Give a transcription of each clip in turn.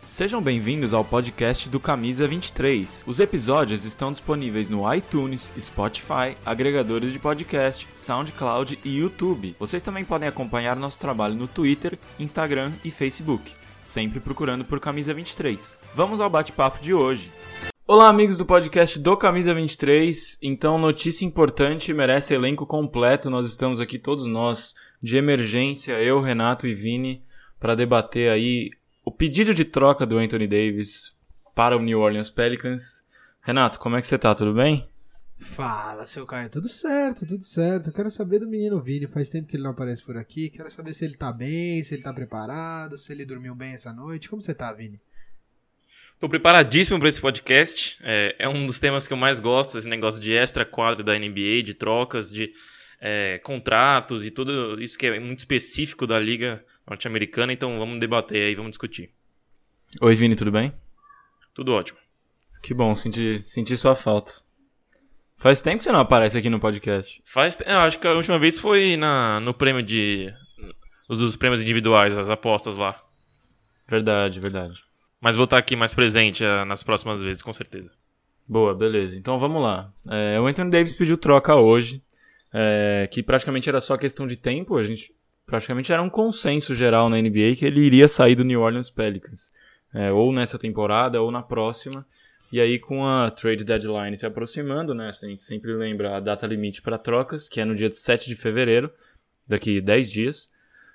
Sejam bem-vindos ao podcast do Camisa 23. Os episódios estão disponíveis no iTunes, Spotify, agregadores de podcast, SoundCloud e YouTube. Vocês também podem acompanhar nosso trabalho no Twitter, Instagram e Facebook, sempre procurando por Camisa 23. Vamos ao bate-papo de hoje. Olá, amigos do podcast do Camisa 23. Então, notícia importante, merece elenco completo. Nós estamos aqui, todos nós, de emergência, eu, Renato e Vini, para debater aí o pedido de troca do Anthony Davis para o New Orleans Pelicans. Renato, como é que você tá? Tudo bem? Fala, seu Caio. Tudo certo, tudo certo. Eu quero saber do menino Vini. Faz tempo que ele não aparece por aqui. Quero saber se ele tá bem, se ele tá preparado, se ele dormiu bem essa noite. Como você tá, Vini? Tô preparadíssimo para esse podcast. É um dos temas que eu mais gosto, esse negócio de extra-quadro da NBA, de trocas, de contratos e tudo isso que é muito específico da liga norte-americana. Então vamos debater aí, vamos discutir. Oi, Vini, tudo bem? Tudo ótimo. Que bom, senti sua falta. Faz tempo que você não aparece aqui no podcast. Acho que a última vez foi no prêmio dos prêmios individuais, as apostas lá. Verdade. Mas vou estar aqui mais presente nas próximas vezes, com certeza. Boa, beleza. Então vamos lá. O Anthony Davis pediu troca hoje, que praticamente era só questão de tempo. Praticamente era um consenso geral na NBA que ele iria sair do New Orleans Pelicans. Ou nessa temporada, ou na próxima. E aí com a trade deadline se aproximando, né? A gente sempre lembra a data limite para trocas, que é no dia 7 de fevereiro, daqui 10 dias.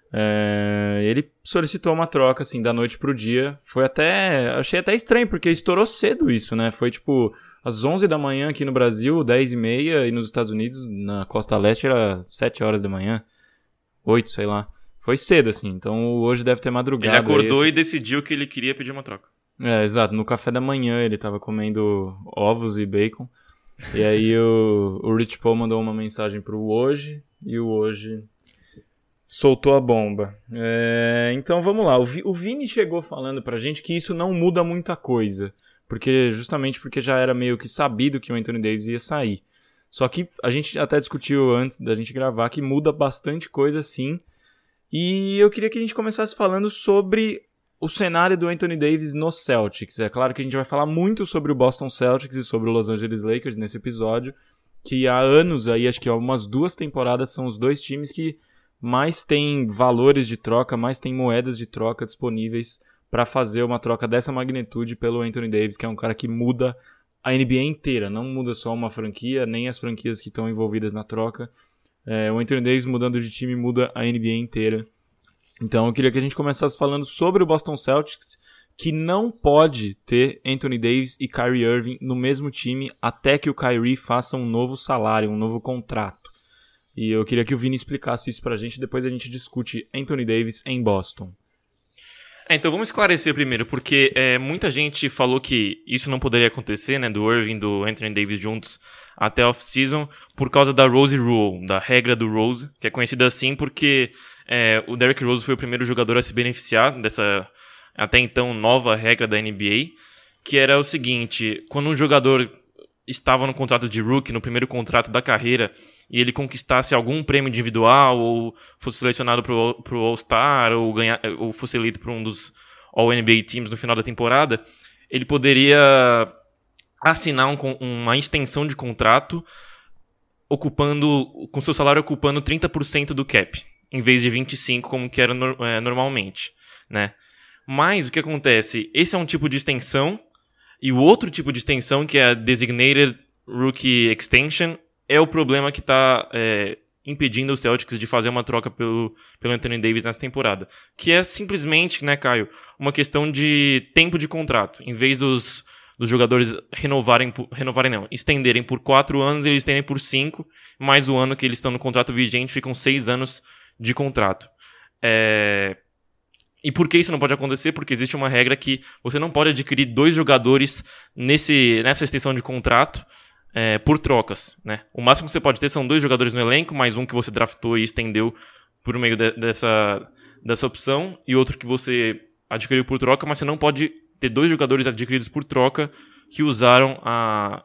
Ele solicitou uma troca, assim, da noite pro dia. Achei até estranho, porque estourou cedo isso, né? Foi tipo às 11 da manhã aqui no Brasil, 10h30, e nos Estados Unidos, na costa leste, era 7 horas da manhã, 8, sei lá. Foi cedo, assim, então hoje deve ter madrugado. Ele acordou e decidiu que ele queria pedir uma troca. Exato, no café da manhã ele tava comendo ovos e bacon. E aí o Rich Paul mandou uma mensagem pro Woj, e o Woj soltou a bomba. Então vamos lá, o Vini chegou falando pra gente que isso não muda muita coisa, justamente porque já era meio que sabido que o Anthony Davis ia sair. Só que a gente até discutiu antes da gente gravar que muda bastante coisa sim, e eu queria que a gente começasse falando sobre o cenário do Anthony Davis no Celtics. É claro que a gente vai falar muito sobre o Boston Celtics e sobre o Los Angeles Lakers nesse episódio, que há anos aí, acho que há umas 2 temporadas, são os 2 times que mais tem valores de troca, mais tem moedas de troca disponíveis para fazer uma troca dessa magnitude pelo Anthony Davis, que é um cara que muda a NBA inteira, não muda só uma franquia, nem as franquias que estão envolvidas na troca. O Anthony Davis mudando de time muda a NBA inteira. Então eu queria que a gente começasse falando sobre o Boston Celtics, que não pode ter Anthony Davis e Kyrie Irving no mesmo time até que o Kyrie faça um novo salário, um novo contrato. E eu queria que o Vini explicasse isso pra gente, depois a gente discute Anthony Davis em Boston. Então vamos esclarecer primeiro, porque muita gente falou que isso não poderia acontecer, né, do Irving e do Anthony Davis juntos até a off-season, por causa da Rose Rule, da regra do Rose, que é conhecida assim porque o Derrick Rose foi o primeiro jogador a se beneficiar dessa até então nova regra da NBA, que era o seguinte: quando um jogador estava no contrato de rookie, no primeiro contrato da carreira, e ele conquistasse algum prêmio individual, ou fosse selecionado pro All-Star, ou fosse eleito para um dos All-NBA Teams no final da temporada, ele poderia assinar uma extensão de contrato com seu salário ocupando 30% do cap, em vez de 25%, como que era normalmente, né? Mas o que acontece? Esse é um tipo de extensão, e o outro tipo de extensão, que é a Designated Rookie Extension, é o problema que está impedindo os Celtics de fazer uma troca pelo Anthony Davis nessa temporada. Que é simplesmente, né, Caio, uma questão de tempo de contrato. Em vez dos jogadores estenderem por 4 anos, eles estendem por 5, mais o ano que eles estão no contrato vigente, ficam 6 anos de contrato. E por que isso não pode acontecer? Porque existe uma regra que você não pode adquirir 2 jogadores nessa extensão de contrato por trocas, né? O máximo que você pode ter são 2 jogadores no elenco, mais um que você draftou e estendeu por meio dessa opção, e outro que você adquiriu por troca, mas você não pode ter 2 jogadores adquiridos por troca que usaram a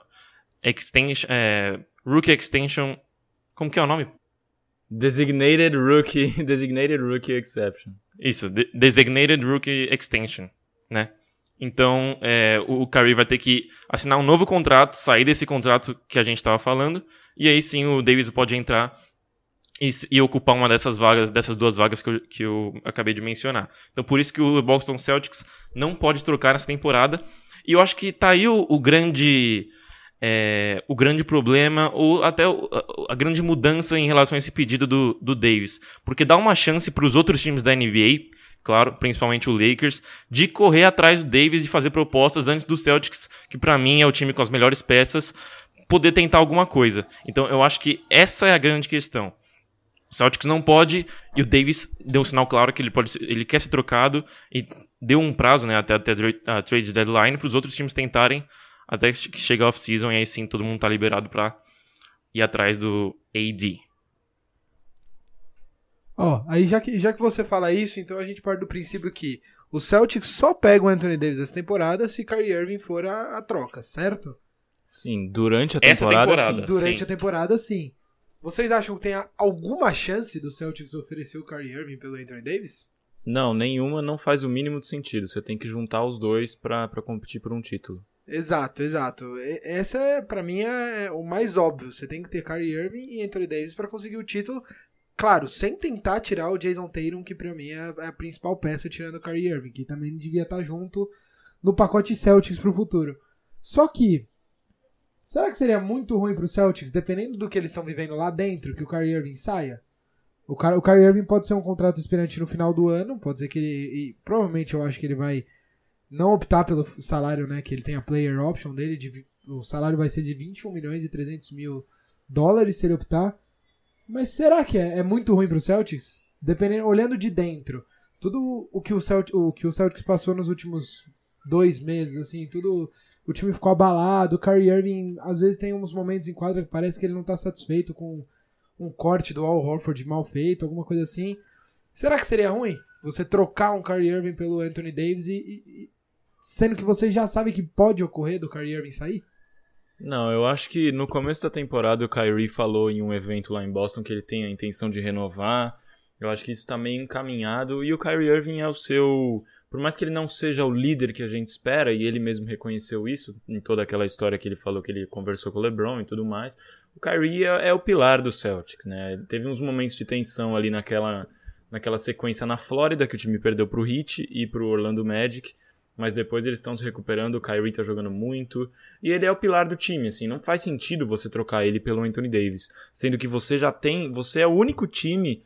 Rookie Extension. Como que é o nome? Designated Rookie Exception. Isso, Designated Rookie Extension, né? Então, o Kyrie vai ter que assinar um novo contrato, sair desse contrato que a gente estava falando, e aí sim o Davis pode entrar e ocupar uma dessas duas vagas que eu acabei de mencionar. Então, por isso que o Boston Celtics não pode trocar nessa temporada. E eu acho que tá aí o grande problema, ou até a grande mudança em relação a esse pedido do Davis. Porque dá uma chance para os outros times da NBA, claro, principalmente o Lakers, de correr atrás do Davis, de fazer propostas antes do Celtics, que para mim é o time com as melhores peças, poder tentar alguma coisa. Então eu acho que essa é a grande questão. O Celtics não pode, e o Davis deu um sinal claro que ele quer ser trocado, e deu um prazo, né, até a trade deadline, para os outros times tentarem até que chegue a off-season, e aí sim todo mundo tá liberado para ir atrás do AD. Aí já que você fala isso, então a gente parte do princípio que o Celtics só pega o Anthony Davis essa temporada se Kyrie Irving for a troca, certo? Sim, durante a Essa temporada, sim. Durante a temporada, sim. Vocês acham que tem alguma chance do Celtics oferecer o Kyrie Irving pelo Anthony Davis? Não, nenhuma não faz o mínimo de sentido. Você tem que juntar os dois pra competir por um título. Exato. Essa, pra mim, é o mais óbvio. Você tem que ter Kyrie Irving e Anthony Davis pra conseguir o título. Claro, sem tentar tirar o Jason Tatum, que pra mim é a principal peça, tirando o Kyrie Irving, que também devia estar junto no pacote Celtics pro futuro. Só que, será que seria muito ruim pro Celtics, dependendo do que eles estão vivendo lá dentro, que o Kyrie Irving saia? O Kyrie Irving pode ser um contrato expirante no final do ano, pode ser que ele... E provavelmente eu acho que ele vai não optar pelo salário, né, que ele tem a player option dele, o salário vai ser de 21 milhões e 300 mil dólares se ele optar. Mas será que é muito ruim pro Celtics? Dependendo, olhando de dentro, tudo o que o Celtics passou nos últimos 2 meses, assim, tudo... O time ficou abalado, o Kyrie Irving às vezes tem uns momentos em quadra que parece que ele não tá satisfeito com um corte do Al Horford mal feito, alguma coisa assim. Será que seria ruim você trocar um Kyrie Irving pelo Anthony Davis sendo que você já sabe que pode ocorrer do Kyrie Irving sair? Não, eu acho que no começo da temporada o Kyrie falou em um evento lá em Boston que ele tem a intenção de renovar. Eu acho que isso tá meio encaminhado e o Kyrie Irving é o seu... Por mais que ele não seja o líder que a gente espera, e ele mesmo reconheceu isso em toda aquela história que ele falou que ele conversou com o LeBron e tudo mais, o Kyrie é o pilar do Celtics, né? Teve uns momentos de tensão ali naquela sequência na Flórida, que o time perdeu pro Heat e pro Orlando Magic, mas depois eles estão se recuperando, o Kyrie tá jogando muito, e ele é o pilar do time, assim, não faz sentido você trocar ele pelo Anthony Davis, sendo que você é o único time...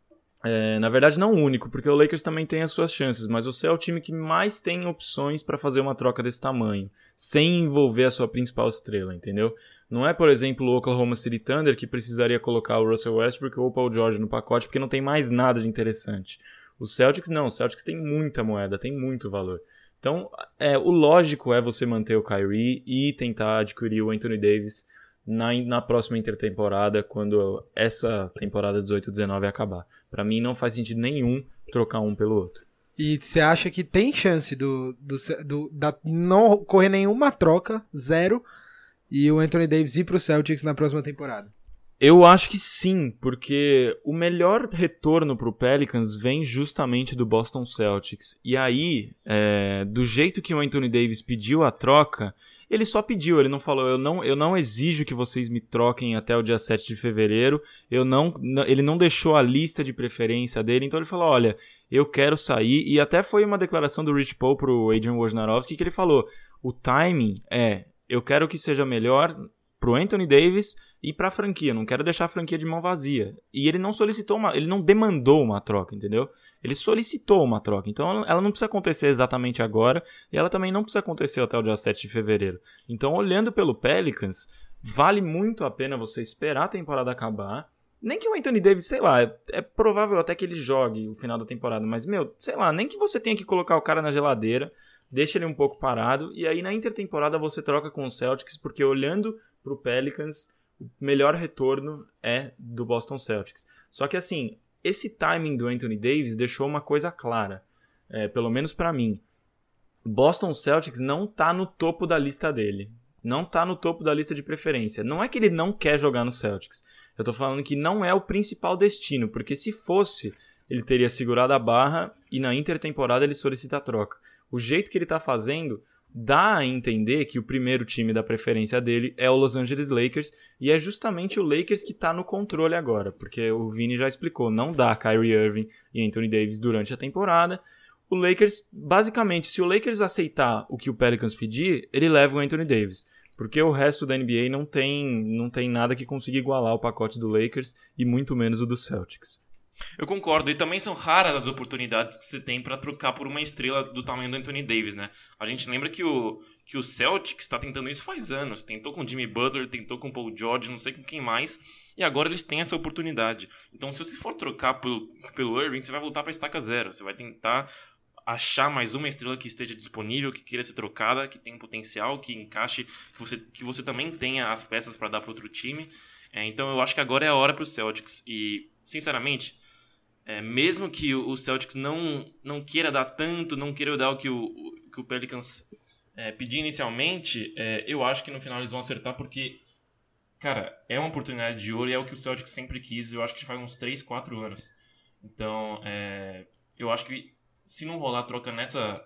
na verdade não o único, porque o Lakers também tem as suas chances, mas você é o time que mais tem opções para fazer uma troca desse tamanho, sem envolver a sua principal estrela, entendeu? Não é, por exemplo, o Oklahoma City Thunder que precisaria colocar o Russell Westbrook ou o Paul George no pacote porque não tem mais nada de interessante. O Celtics não, o Celtics tem muita moeda, tem muito valor. Então, o lógico é você manter o Kyrie e tentar adquirir o Anthony Davis na próxima intertemporada, quando essa temporada 18-19 acabar. Pra mim não faz sentido nenhum trocar um pelo outro. E você acha que tem chance da não ocorrer nenhuma troca, 0, e o Anthony Davis ir pro Celtics na próxima temporada? Eu acho que sim, porque o melhor retorno pro Pelicans vem justamente do Boston Celtics. E aí, do jeito que o Anthony Davis pediu a troca... Ele só pediu, ele não falou, eu não exijo que vocês me troquem até o dia 7 de fevereiro, ele não deixou a lista de preferência dele, então ele falou, olha, eu quero sair, e até foi uma declaração do Rich Paul pro Adrian Wojnarowski que ele falou, o timing eu quero que seja melhor pro Anthony Davis e pra franquia, não quero deixar a franquia de mão vazia. E ele não solicitou ele não demandou uma troca, entendeu? Ele solicitou uma troca, então ela não precisa acontecer exatamente agora e ela também não precisa acontecer até o dia 7 de fevereiro. Então, olhando pelo Pelicans, vale muito a pena você esperar a temporada acabar. Nem que o Anthony Davis, sei lá, é provável até que ele jogue o final da temporada, mas, sei lá, nem que você tenha que colocar o cara na geladeira, deixa ele um pouco parado e aí na intertemporada você troca com o Celtics, porque olhando pro Pelicans, o melhor retorno é do Boston Celtics. Só que assim... Esse timing do Anthony Davis deixou uma coisa clara, pelo menos pra mim. Boston Celtics não tá no topo da lista dele. Não tá no topo da lista de preferência. Não é que ele não quer jogar no Celtics. Eu tô falando que não é o principal destino, porque se fosse, ele teria segurado a barra e na intertemporada ele solicita a troca. o jeito que ele tá fazendo dá a entender que o primeiro time da preferência dele é o Los Angeles Lakers, e é justamente o Lakers que tá no controle agora, porque o Vini já explicou, não dá Kyrie Irving e Anthony Davis durante a temporada. O Lakers, basicamente, se o Lakers aceitar o que o Pelicans pedir, ele leva o Anthony Davis, porque o resto da NBA não tem nada que consiga igualar o pacote do Lakers e muito menos o do Celtics. Eu concordo, e também são raras as oportunidades que você tem pra trocar por uma estrela do tamanho do Anthony Davis, né? A gente lembra que o Celtics está tentando isso faz anos. Tentou com o Jimmy Butler, tentou com o Paul George, não sei com quem mais, e agora eles têm essa oportunidade. Então, se você for trocar pelo Irving, você vai voltar pra estaca zero. Você vai tentar achar mais uma estrela que esteja disponível, que queira ser trocada, que tenha potencial, que encaixe, que você também tenha as peças para dar para outro time. Então, eu acho que agora é a hora para o Celtics. E, sinceramente, mesmo que o Celtics não queira dar tanto, não queira dar o que o Pelicans pedir inicialmente, eu acho que no final eles vão acertar, porque, cara, é uma oportunidade de ouro e é o que o Celtics sempre quis, eu acho que já faz uns 3, 4 anos. Então, eu acho que se não rolar troca nessa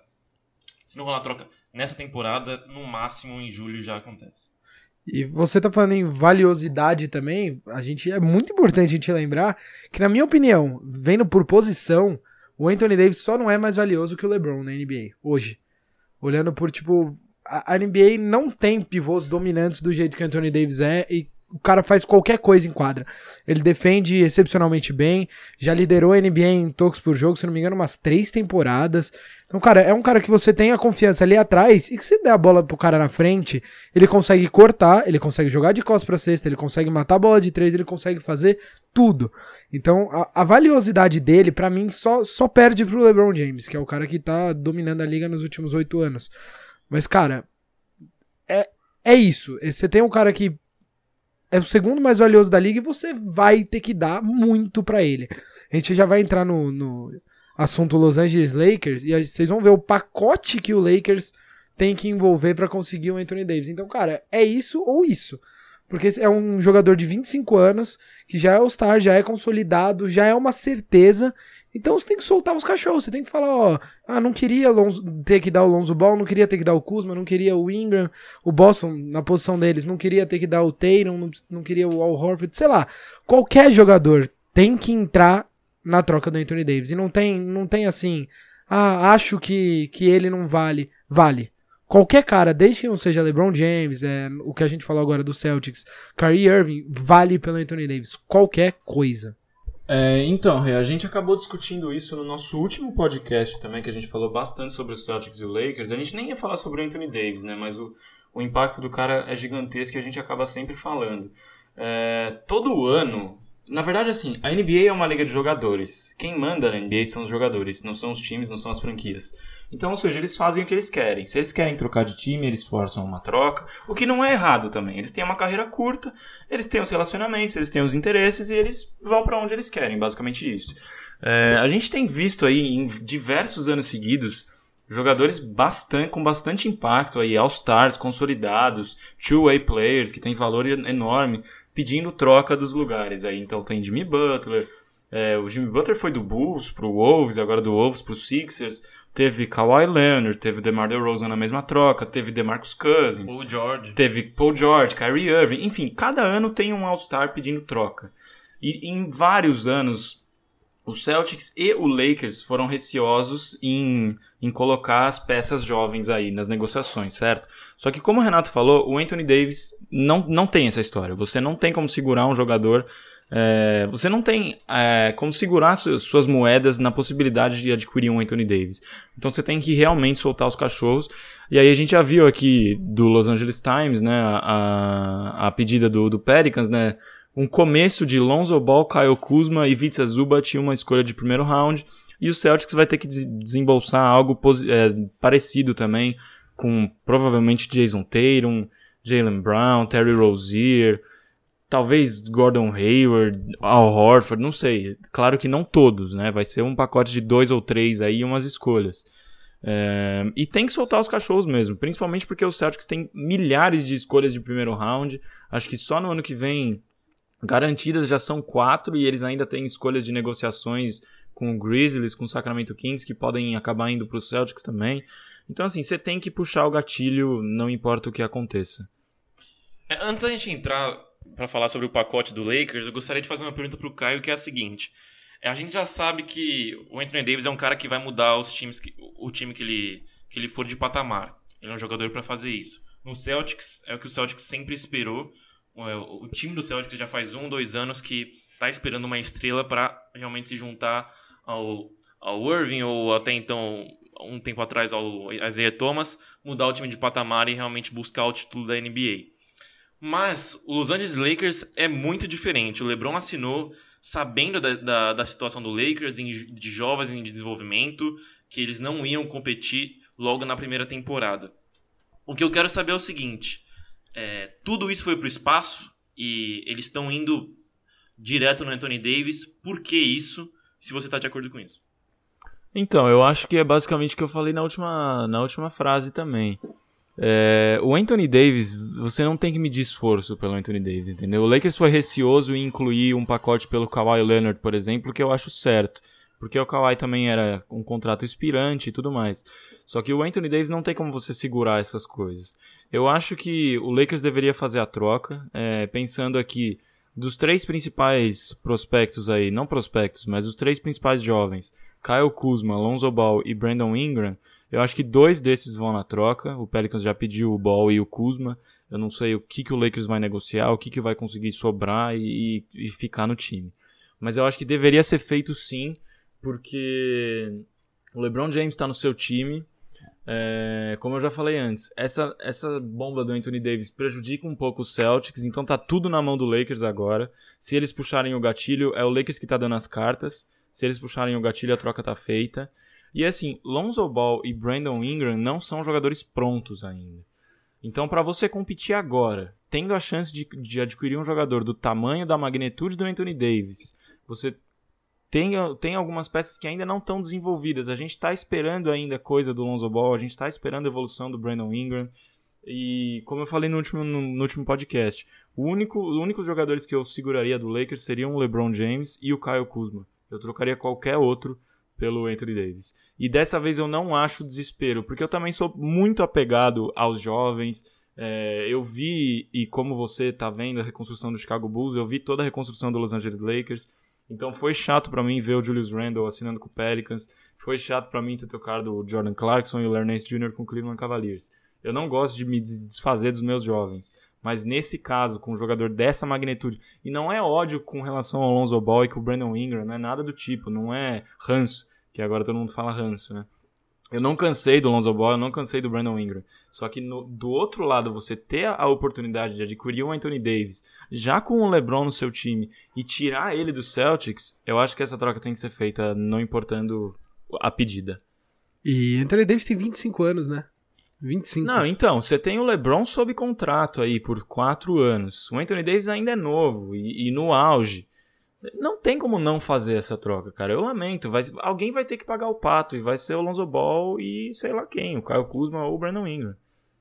temporada, no máximo em julho já acontece. E você tá falando em valiosidade também, é muito importante a gente lembrar que, na minha opinião, vendo por posição, o Anthony Davis só não é mais valioso que o LeBron na NBA, hoje. Olhando por, a NBA não tem pivôs dominantes do jeito que o Anthony Davis é, e o cara faz qualquer coisa em quadra. Ele defende excepcionalmente bem, já liderou a NBA em tocos por jogo, se não me engano, umas 3 temporadas. Então, cara, é um cara que você tem a confiança ali atrás, e que se der a bola pro cara na frente, ele consegue cortar, ele consegue jogar de costas pra cesta, ele consegue matar a bola de 3, ele consegue fazer tudo. Então, a valiosidade dele, pra mim, só perde pro LeBron James, que é o cara que tá dominando a liga nos últimos 8 anos. Mas, cara, é isso. Você tem um cara que é o segundo mais valioso da liga e você vai ter que dar muito pra ele. A gente já vai entrar no assunto Los Angeles Lakers e aí vocês vão ver o pacote que o Lakers tem que envolver pra conseguir o Anthony Davis. Então, cara, é isso ou isso. Porque é um jogador de 25 anos, que já é All-Star, já é consolidado, já é uma certeza. Então você tem que soltar os cachorros, você tem que falar, não queria ter que dar o Lonzo Ball, não queria ter que dar o Kuzma, não queria o Ingram, o Boston na posição deles, não queria ter que dar o Tatum, não queria o Al Horford, sei lá. Qualquer jogador tem que entrar na troca do Anthony Davis. E não tem assim, acho que ele não vale. Vale. Qualquer cara, desde que não seja LeBron James, o que a gente falou agora do Celtics, Kyrie Irving, vale pelo Anthony Davis. Qualquer coisa. Então, a gente acabou discutindo isso no nosso último podcast também, que a gente falou bastante sobre os Celtics e o Lakers. A gente nem ia falar sobre o Anthony Davis, né? Mas o impacto do cara é gigantesco e a gente acaba sempre falando. Todo ano... Na verdade, assim, a NBA é uma liga de jogadores. Quem manda na NBA são os jogadores, não são os times, não são as franquias. Então, ou seja, eles fazem o que eles querem. Se eles querem trocar de time, eles forçam uma troca, o que não é errado também. Eles têm uma carreira curta, eles têm os relacionamentos, eles têm os interesses e eles vão pra onde eles querem, basicamente isso. A gente tem visto aí em diversos anos seguidos jogadores com bastante impacto aí, All-Stars consolidados, two-way players que têm valor enorme, pedindo troca dos lugares. Aí, então tem Jimmy Butler, o Jimmy Butler foi do Bulls pro Wolves, agora do Wolves pro Sixers, teve Kawhi Leonard, teve DeMar DeRozan na mesma troca, teve DeMarcus Cousins, teve Paul George, Kyrie Irving, enfim, cada ano tem um All-Star pedindo troca. E em vários anos, o Celtics e o Lakers foram receosos em colocar as peças jovens aí nas negociações, certo? Só que como o Renato falou, o Anthony Davis não tem essa história. Você não tem como segurar um jogador, você não tem como segurar suas moedas na possibilidade de adquirir um Anthony Davis. Então você tem que realmente soltar os cachorros. E aí a gente já viu aqui do Los Angeles Times, né, a pedida do Pelicans, né, um começo de Lonzo Ball, Kyle Kuzma e Ivica Zubac, uma escolha de primeiro round, e o Celtics vai ter que desembolsar algo parecido também, com provavelmente Jason Tatum, Jaylen Brown, Terry Rozier, talvez Gordon Hayward, Al Horford, não sei. Claro que não todos, né? Vai ser um pacote de 2 ou 3 aí, umas escolhas. E tem que soltar os cachorros mesmo, principalmente porque o Celtics tem milhares de escolhas de primeiro round. Acho que só no ano que vem garantidas já são 4 e eles ainda têm escolhas de negociações com o Grizzlies, com o Sacramento Kings, que podem acabar indo para os Celtics também. Então, assim, você tem que puxar o gatilho, não importa o que aconteça. Antes da gente entrar pra falar sobre o pacote do Lakers, eu gostaria de fazer uma pergunta pro Caio, que é a seguinte. A gente já sabe que o Anthony Davis é um cara que vai mudar o time que ele for de patamar. Ele é um jogador pra fazer isso. No Celtics, é o que o Celtics sempre esperou. O time do Celtics já faz 2 anos que tá esperando uma estrela pra realmente se juntar ao Irving, ou até então, um tempo atrás, ao Isaiah Thomas, mudar o time de patamar e realmente buscar o título da NBA. Mas o Los Angeles Lakers é muito diferente. O LeBron assinou sabendo da situação do Lakers, de jovens em desenvolvimento, que eles não iam competir logo na primeira temporada. O que eu quero saber é o seguinte, tudo isso foi pro espaço e eles estão indo direto no Anthony Davis. Por que isso, se você tá de acordo com isso? Então, eu acho que é basicamente o que eu falei na última frase também. O Anthony Davis, você não tem que medir esforço pelo Anthony Davis, entendeu? O Lakers foi receoso em incluir um pacote pelo Kawhi Leonard, por exemplo, que eu acho certo, porque o Kawhi também era um contrato expirante e tudo mais. Só que o Anthony Davis não tem como você segurar essas coisas. Eu acho que o Lakers deveria fazer a troca, pensando aqui, dos 3 principais prospectos aí, não prospectos, mas os 3 principais jovens, Kyle Kuzma, Lonzo Ball e Brandon Ingram, eu acho que 2 desses vão na troca. O Pelicans já pediu o Ball e o Kuzma. Eu não sei o que o Lakers vai negociar, o que vai conseguir sobrar e ficar no time. Mas eu acho que deveria ser feito sim, porque o LeBron James está no seu time. Como eu já falei antes, essa bomba do Anthony Davis prejudica um pouco os Celtics, então tá tudo na mão do Lakers agora. Se eles puxarem o gatilho, é o Lakers que tá dando as cartas. Se eles puxarem o gatilho, a troca tá feita. E assim, Lonzo Ball e Brandon Ingram não são jogadores prontos ainda. Então, para você competir agora, tendo a chance de adquirir um jogador do tamanho, da magnitude do Anthony Davis, você tem algumas peças que ainda não estão desenvolvidas. A gente está esperando ainda coisa do Lonzo Ball, a gente está esperando a evolução do Brandon Ingram. E como eu falei no último podcast, os únicos jogadores que eu seguraria do Lakers seriam o LeBron James e o Kyle Kuzma. Eu trocaria qualquer outro pelo Anthony Davis. E dessa vez eu não acho desespero, porque eu também sou muito apegado aos jovens. Eu vi, e como você tá vendo a reconstrução do Chicago Bulls, eu vi toda a reconstrução do Los Angeles Lakers. Então foi chato pra mim ver o Julius Randle assinando com o Pelicans. Foi chato pra mim ter tocado o Jordan Clarkson e o Larry Nance Jr. com o Cleveland Cavaliers. Eu não gosto de me desfazer dos meus jovens. Mas nesse caso, com um jogador dessa magnitude, e não é ódio com relação ao Lonzo Ball e com o Brandon Ingram, não é nada do tipo, não é ranço, que agora todo mundo fala ranço, né? Eu não cansei do Lonzo Ball, eu não cansei do Brandon Ingram. Só que do outro lado, você ter a oportunidade de adquirir um Anthony Davis, já com o LeBron no seu time, e tirar ele do Celtics, eu acho que essa troca tem que ser feita, não importando a pedida. E Anthony Davis tem 25 anos, né? 25. Não, então, você tem o LeBron sob contrato aí por 4 anos. O Anthony Davis ainda é novo e no auge. Não tem como não fazer essa troca, cara. Eu lamento. Alguém vai ter que pagar o pato e vai ser o Lonzo Ball e sei lá quem, o Kyle Kuzma ou o Brandon Ingram.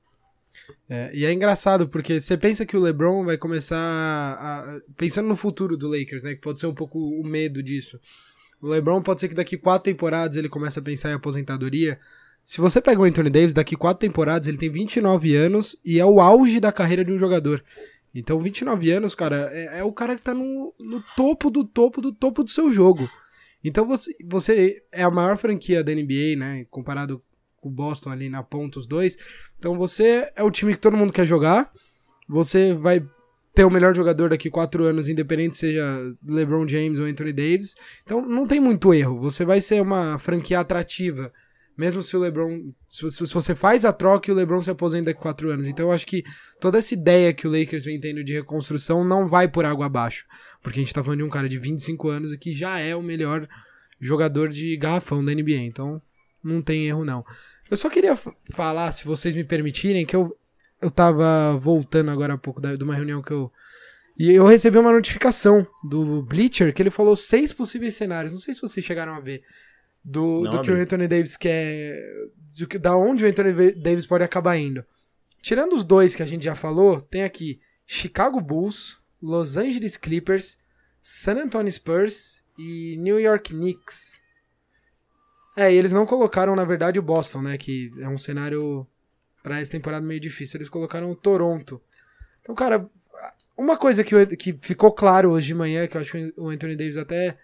E é engraçado, porque você pensa que o LeBron vai começar pensando no futuro do Lakers, né? Que pode ser um pouco o medo disso. O LeBron pode ser que daqui 4 temporadas ele comece a pensar em aposentadoria. Se você pega o Anthony Davis, daqui 4 temporadas, ele tem 29 anos e é o auge da carreira de um jogador. Então, 29 anos, cara, é o cara que tá no topo do seu jogo. Então, você é a maior franquia da NBA, né, comparado com o Boston ali na ponta, os dois. Então, você é o time que todo mundo quer jogar. Você vai ter o melhor jogador daqui 4 anos, independente seja LeBron James ou Anthony Davis. Então, não tem muito erro. Você vai ser uma franquia atrativa. Mesmo se o LeBron... Se você faz a troca e o LeBron se aposenta daqui 4 anos. Então eu acho que toda essa ideia que o Lakers vem tendo de reconstrução não vai por água abaixo. Porque a gente tá falando de um cara de 25 anos e que já é o melhor jogador de garrafão da NBA. Então não tem erro não. Eu só queria falar, se vocês me permitirem, que eu tava voltando agora há pouco de uma reunião que e eu recebi uma notificação do Bleacher que ele falou 6 possíveis cenários. Não sei se vocês chegaram a ver. Do que o Anthony Davis quer, da onde o Anthony Davis pode acabar indo. Tirando os 2 que a gente já falou, tem aqui Chicago Bulls, Los Angeles Clippers, San Antonio Spurs e New York Knicks. E eles não colocaram, na verdade, o Boston, né? Que é um cenário pra essa temporada meio difícil. Eles colocaram o Toronto. Então, cara, uma coisa que ficou claro hoje de manhã, que eu acho que o Anthony Davis até...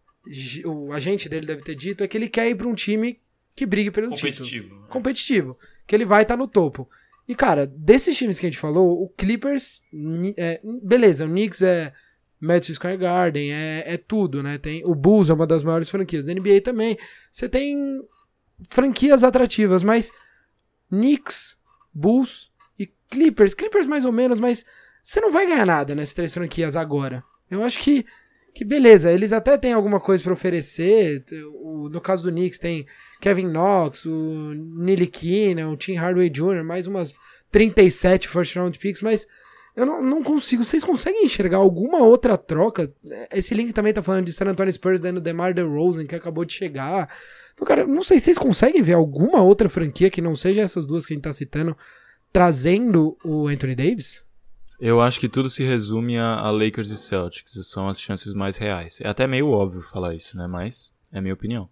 O agente dele deve ter dito, é que ele quer ir pra um time que brigue pelo título. Competitivo. Que ele vai estar no topo. E, cara, desses times que a gente falou, o Clippers, beleza, o Knicks é Madison Square Garden, é tudo, né? O Bulls é uma das maiores franquias da NBA também. Você tem franquias atrativas, mas Knicks, Bulls e Clippers mais ou menos, mas você não vai ganhar nada nessas 3 franquias agora. Eu acho que beleza, eles até têm alguma coisa pra oferecer. No caso do Knicks tem Kevin Knox, o Ntilikina, o Tim Hardaway Jr., mais umas 37 first round picks, mas eu não consigo. Vocês conseguem enxergar alguma outra troca? Esse link também tá falando de San Antonio Spurs dando DeMar DeRozan, que acabou de chegar. Então, cara, não sei se vocês conseguem ver alguma outra franquia que não seja essas duas que a gente tá citando, trazendo o Anthony Davis? Eu acho que tudo se resume a Lakers e Celtics, são as chances mais reais. É até meio óbvio falar isso, né? Mas é a minha opinião.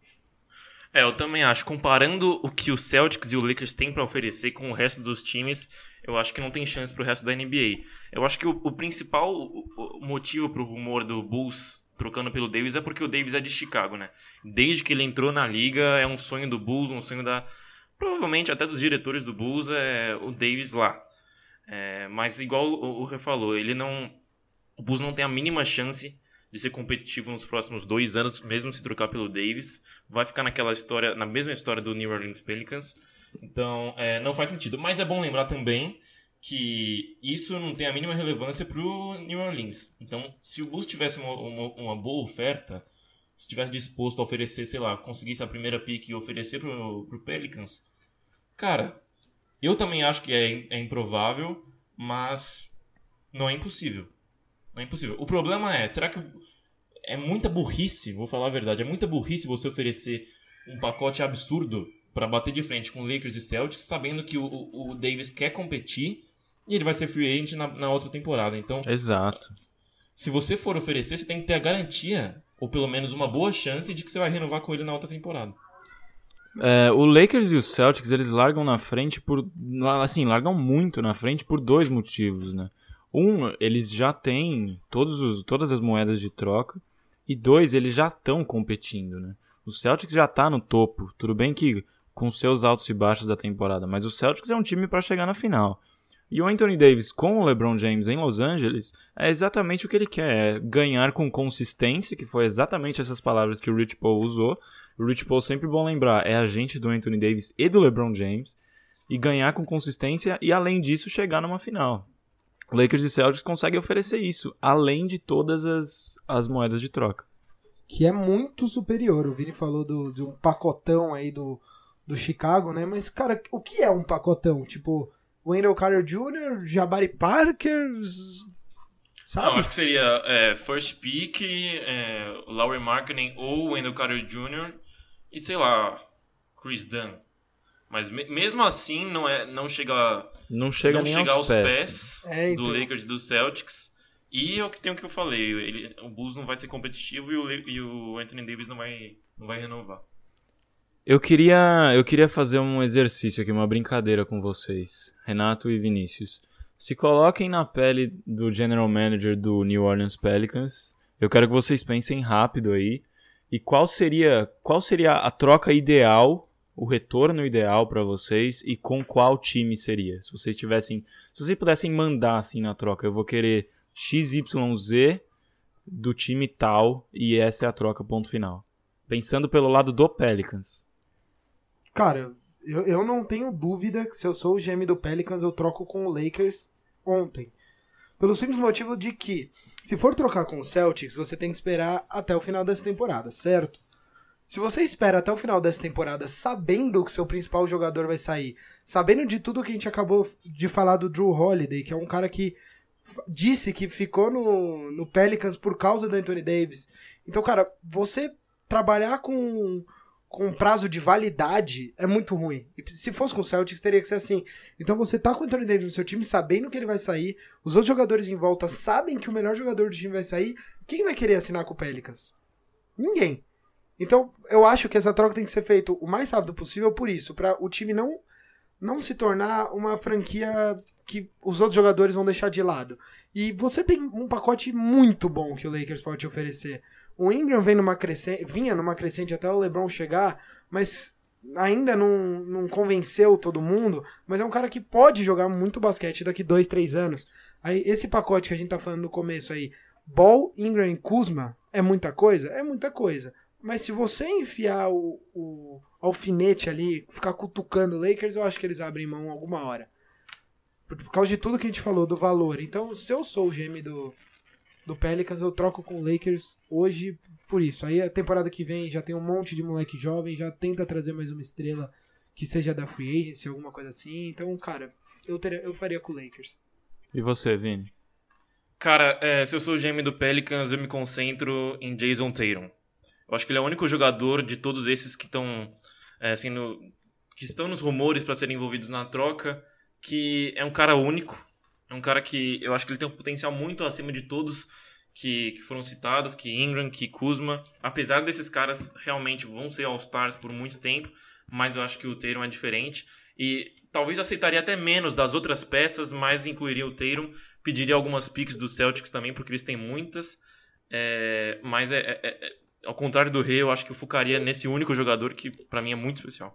Eu também acho. Comparando o que o Celtics e o Lakers têm pra oferecer com o resto dos times, eu acho que não tem chance pro resto da NBA. Eu acho que o principal motivo pro rumor do Bulls trocando pelo Davis é porque o Davis é de Chicago, né? Desde que ele entrou na liga, é um sonho do Bulls, um sonho provavelmente até dos diretores do Bulls, é o Davis lá. Mas igual o Rê falou, o Bulls não tem a mínima chance de ser competitivo nos próximos 2 anos, mesmo se trocar pelo Davis. Vai ficar na mesma história do New Orleans Pelicans. Então, não faz sentido. Mas é bom lembrar também que isso não tem a mínima relevância pro New Orleans. Então, se o Bulls tivesse uma boa oferta, se tivesse disposto a oferecer, sei lá, conseguisse a primeira pick e oferecer pro Pelicans, cara, eu também acho que é improvável, mas não é impossível. Não é impossível. O problema será que é muita burrice, vou falar a verdade, é muita burrice você oferecer um pacote absurdo para bater de frente com Lakers e Celtics, sabendo que o Davis quer competir e ele vai ser free agent na outra temporada. Então, exato. Se você for oferecer, você tem que ter a garantia, ou pelo menos uma boa chance, de que você vai renovar com ele na outra temporada. O Lakers e os Celtics, eles largam na frente largam muito na frente por 2 motivos, né? Eles já têm todas as moedas de troca, e 2, eles já estão competindo, né? O Celtics já tá no topo, tudo bem que com seus altos e baixos da temporada, mas o Celtics é um time para chegar na final. E o Anthony Davis com o LeBron James em Los Angeles é exatamente o que ele quer, ganhar com consistência, que foi exatamente essas palavras que o Rich Paul usou. O Rich Paul, sempre bom lembrar, é agente do Anthony Davis e do LeBron James, e ganhar com consistência e, além disso, chegar numa final. Lakers e Celtics conseguem oferecer isso, além de todas as moedas de troca. Que é muito superior. O Vini falou de um pacotão aí do Chicago, né? Mas, cara, o que é um pacotão? Tipo, Wendell Carter Jr., Jabari Parker, sabe? Não, acho que seria first pick, Lauri Markkanen ou Wendell Carter Jr. e, sei lá, Chris Dunn. Mas mesmo assim não chega nem aos pés então. do Lakers e do Celtics. E é o que eu falei, o Bulls não vai ser competitivo e o Anthony Davis não vai renovar. Eu queria fazer um exercício aqui, uma brincadeira com vocês, Renato e Vinícius. Se coloquem na pele do General Manager do New Orleans Pelicans. Eu quero que vocês pensem rápido aí. E qual seria a troca ideal, o retorno ideal para vocês, e com qual time seria? Se vocês pudessem mandar assim na troca, eu vou querer XYZ do time tal, e essa é a troca, ponto final. Pensando pelo lado do Pelicans. Cara, eu não tenho dúvida que se eu sou o GM do Pelicans, eu troco com o Lakers ontem. Pelo simples motivo de que, se for trocar com o Celtics, você tem que esperar até o final dessa temporada, certo? Se você espera até o final dessa temporada sabendo que seu principal jogador vai sair, sabendo de tudo que a gente acabou de falar do Jrue Holiday, que é um cara que disse que ficou no Pelicans por causa do Anthony Davis. Então, cara, você trabalhar com prazo de validade é muito ruim. E se fosse com o Celtics, teria que ser assim. Então você tá com o Anthony Davis no seu time, sabendo que ele vai sair, os outros jogadores em volta sabem que o melhor jogador do time vai sair, quem vai querer assinar com o Pelicans? Ninguém. Então, eu acho que essa troca tem que ser feita o mais rápido possível por isso, para o time não se tornar uma franquia que os outros jogadores vão deixar de lado. E você tem um pacote muito bom que o Lakers pode te oferecer. O Ingram vinha numa crescente até o LeBron chegar, mas ainda não convenceu todo mundo, mas é um cara que pode jogar muito basquete daqui 2, 3 anos. Aí, esse pacote que a gente tá falando no começo aí, Ball, Ingram e Kuzma, é muita coisa? É muita coisa. Mas se você enfiar o alfinete ali, ficar cutucando o Lakers, eu acho que eles abrem mão alguma hora. Por causa de tudo que a gente falou, do valor. Então, se eu sou o GM do Pelicans, eu troco com o Lakers hoje por isso. Aí a temporada que vem já tem um monte de moleque jovem, já tenta trazer mais uma estrela que seja da free agency, alguma coisa assim. Então, cara, eu faria com o Lakers. E você, Vini? Cara, se eu sou o GM do Pelicans, eu me concentro em Jason Tatum. Eu acho que ele é o único jogador de todos esses que estão que estão nos rumores para serem envolvidos na troca, que é um cara único. É um cara que eu acho que ele tem um potencial muito acima de todos que foram citados, que Ingram, que Kuzma. Apesar desses caras realmente vão ser All-Stars por muito tempo, mas eu acho que o Tatum é diferente. E talvez eu aceitaria até menos das outras peças, mas incluiria o Tatum. Pediria algumas picks do Celtics também, porque eles têm muitas. Mas ao contrário do Rei, eu acho que eu focaria nesse único jogador que pra mim é muito especial.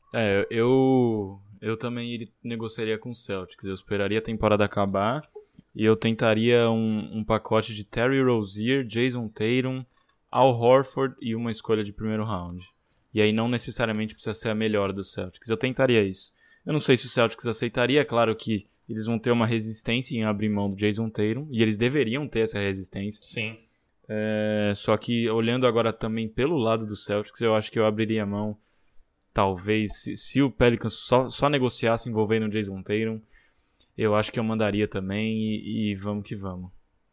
Eu também negociaria com o Celtics. Eu esperaria a temporada acabar e eu tentaria um pacote de Terry Rozier, Jason Tatum, Al Horford e uma escolha de primeiro round. E aí não necessariamente precisa ser a melhor do Celtics. Eu tentaria isso. Eu não sei se o Celtics aceitaria. É claro que eles vão ter uma resistência em abrir mão do Jason Tatum e eles deveriam ter essa resistência. Sim. Só que olhando agora também pelo lado do Celtics, eu acho que eu abriria mão. Talvez, se o Pelicans só negociasse envolvendo o Jason Tatum, eu acho que eu mandaria também e vamos que vamos.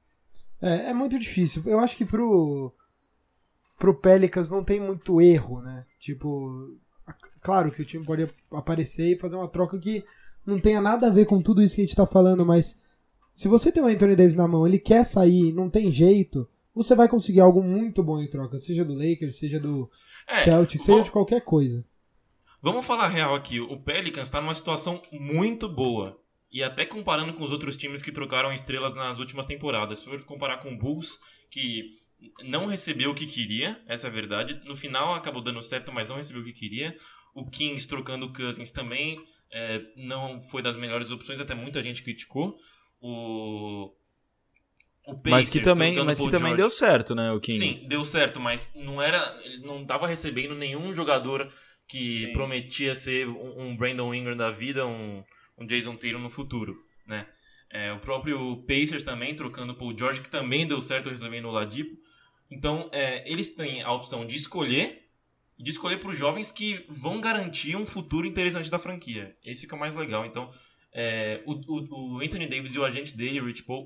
É muito difícil. Eu acho que pro Pelicans não tem muito erro, né? Tipo, claro que o time pode aparecer e fazer uma troca que não tenha nada a ver com tudo isso que a gente tá falando, mas se você tem o Anthony Davis na mão, ele quer sair, não tem jeito, você vai conseguir algo muito bom em troca, seja do Lakers, seja do Celtics, seja de qualquer coisa. Vamos falar real aqui, o Pelicans está numa situação muito boa. E até comparando com os outros times que trocaram estrelas nas últimas temporadas. Se for comparar com o Bulls, que não recebeu o que queria, essa é a verdade. No final acabou dando certo, mas não recebeu o que queria. O Kings trocando o Cousins também não foi das melhores opções, até muita gente criticou. O Pacers, mas que também deu certo, né, o Kings? Sim, deu certo, mas ele não estava recebendo nenhum jogador que prometia ser um Brandon Ingram da vida, um Jason Tatum no futuro, né? O próprio Pacers também, trocando o Paul George, que também deu certo recebendo o Oladipo. Então, eles têm a opção de escolher para os jovens que vão garantir um futuro interessante da franquia. Esse fica mais legal. Então, o Anthony Davis e o agente dele, o Rich Paul,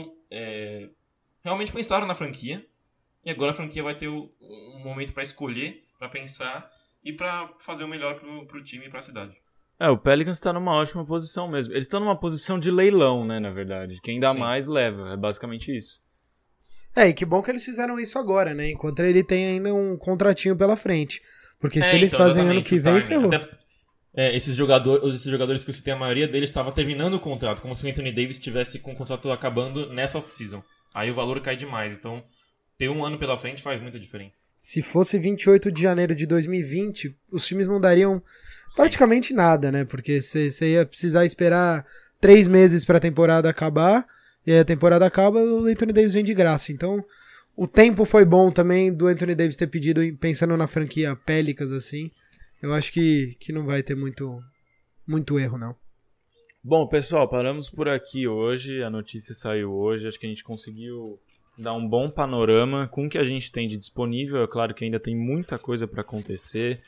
realmente pensaram na franquia. E agora a franquia vai ter um momento para escolher, para pensar e para fazer o melhor pro time e para a cidade. O Pelicans está numa ótima posição mesmo. Eles estão numa posição de leilão, né, na verdade. Quem dá mais leva, é basicamente isso. E que bom que eles fizeram isso agora, né, enquanto ele tem ainda um contratinho pela frente. Porque se eles fazem ano que vem, ferrou. Esses jogadores que eu citei, a maioria deles estava terminando o contrato, como se o Anthony Davis estivesse com o contrato acabando nessa off-season. Aí o valor cai demais, então ter um ano pela frente faz muita diferença. Se fosse 28 de janeiro de 2020, os times não dariam praticamente nada, né? Porque você ia precisar esperar 3 meses para a temporada acabar, e aí a temporada acaba, o Anthony Davis vem de graça. Então, o tempo foi bom também do Anthony Davis ter pedido, pensando na franquia Pelicans, assim. Eu acho que não vai ter muito erro, não. Bom, pessoal, paramos por aqui hoje. A notícia saiu hoje. Acho que a gente conseguiu dar um bom panorama com o que a gente tem de disponível. É claro que ainda tem muita coisa para acontecer.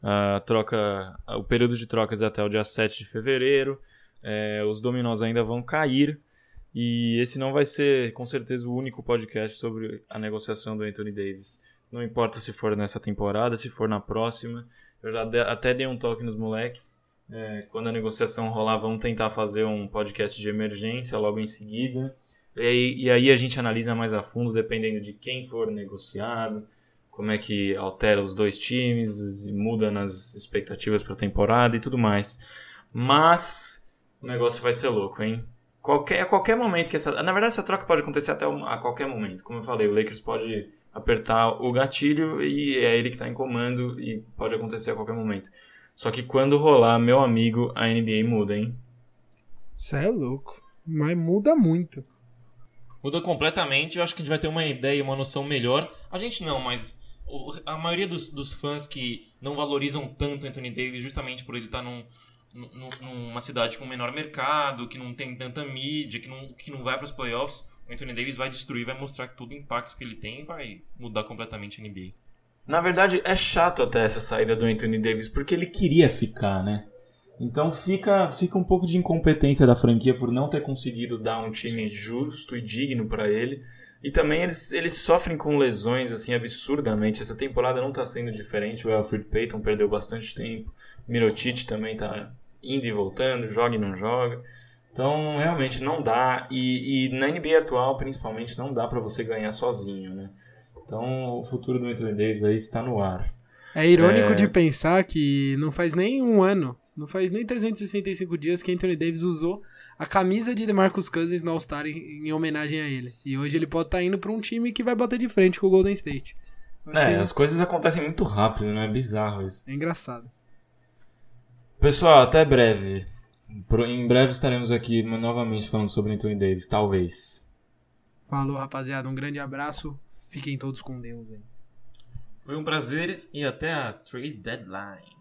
O período de trocas é até o dia 7 de fevereiro. Os dominós ainda vão cair. E esse não vai ser, com certeza, o único podcast sobre a negociação do Anthony Davis. Não importa se for nessa temporada, se for na próxima. Eu já até dei um toque nos moleques. Quando a negociação rolar, vamos tentar fazer um podcast de emergência logo em seguida. E aí a gente analisa mais a fundo, dependendo de quem for negociado, como é que altera os dois times, muda nas expectativas para a temporada e tudo mais. Mas o negócio vai ser louco, hein? A qualquer momento que na verdade, essa troca pode acontecer até a qualquer momento. Como eu falei, o Lakers pode apertar o gatilho e é ele que está em comando e pode acontecer a qualquer momento. Só que quando rolar, meu amigo, a NBA muda, hein? Isso é louco. Mas muda muito. Muda completamente. Eu acho que a gente vai ter uma ideia, uma noção melhor. A gente não, mas a maioria dos fãs que não valorizam tanto Anthony Davis justamente por ele estar numa cidade com menor mercado, que não tem tanta mídia, que não vai para os playoffs, o Anthony Davis vai destruir, vai mostrar que todo o impacto que ele tem e vai mudar completamente a NBA. Na verdade, é chato até essa saída do Anthony Davis, porque ele queria ficar, né? Então fica um pouco de incompetência da franquia por não ter conseguido dar um time justo e digno para ele. E também eles sofrem com lesões assim absurdamente. Essa temporada não está sendo diferente. O Elfrid Payton perdeu bastante tempo. Mirotic também está indo e voltando, joga e não joga. Então realmente não dá. E na NBA atual, principalmente, não dá para você ganhar sozinho, né? Então o futuro do Anthony Davis aí está no ar. É irônico de pensar que não faz nem um ano, não faz nem 365 dias que Anthony Davis usou a camisa de DeMarcus Cousins no All-Star em homenagem a ele. E hoje ele pode estar indo para um time que vai bater de frente com o Golden State. As coisas acontecem muito rápido, né? É bizarro isso. É engraçado. Pessoal, até breve. Em breve estaremos aqui novamente falando sobre Anthony Davis, talvez. Falou, rapaziada. Um grande abraço. Fiquem todos com Deus, hein? Foi um prazer e até a trade deadline.